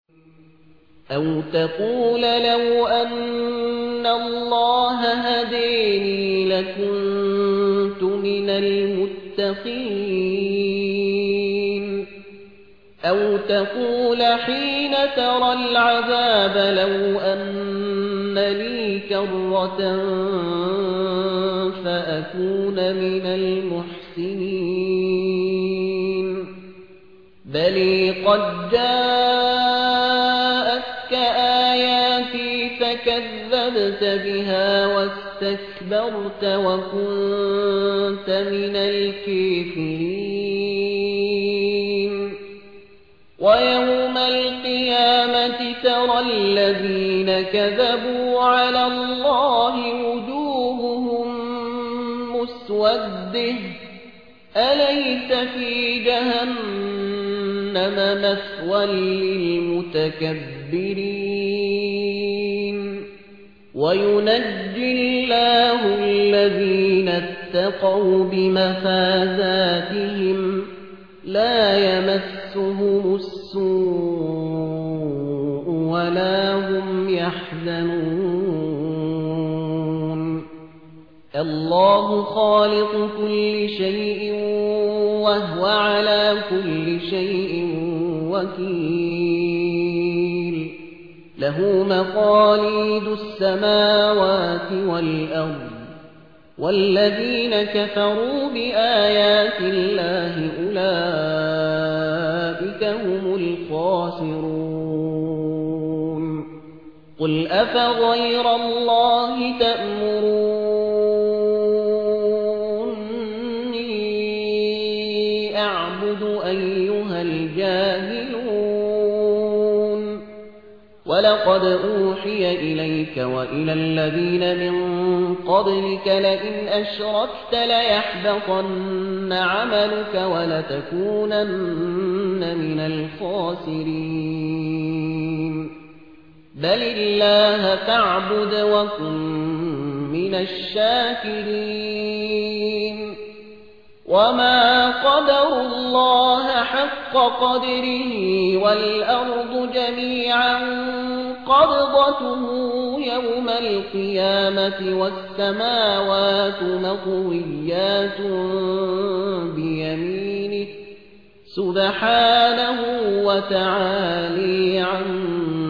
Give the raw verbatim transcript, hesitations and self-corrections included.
أو تقول لو أن الله هديني لكنت من المتقين أو تقول حين ترى العذاب لو أن لي كرة فأكون من المحسنين بل قد جاءتك آياتي فكذبت بها واستكبرت وكنت من الكافرين ويوم القيامة ترى الذين كذبوا على الله وجوههم مسودة أليس في جهنم مثوى للمتكبرين وينجي الله الذين اتقوا بمفازاتهم لا يمسهم السوء ولا هم يحزنون الله خالق كل شيء وهو على كل شيء وكيل له مقاليد السماوات والأرض والذين كفروا بآيات الله أولئك هم الخاسرون قل أفغير الله تأمروني أعبد أيها الجاهلون ولقد أوحي إليك وإلى الذين من قبلك لئن أشركت ليحبطن عملك ولتكونن من الخاسرين بل الله فاعبد وكن من الشاكرين وما قدروا الله حق قدره والأرض جميعا قبضته يوم القيامة والسماوات مطويات بيمينه سبحانه وتعالى عما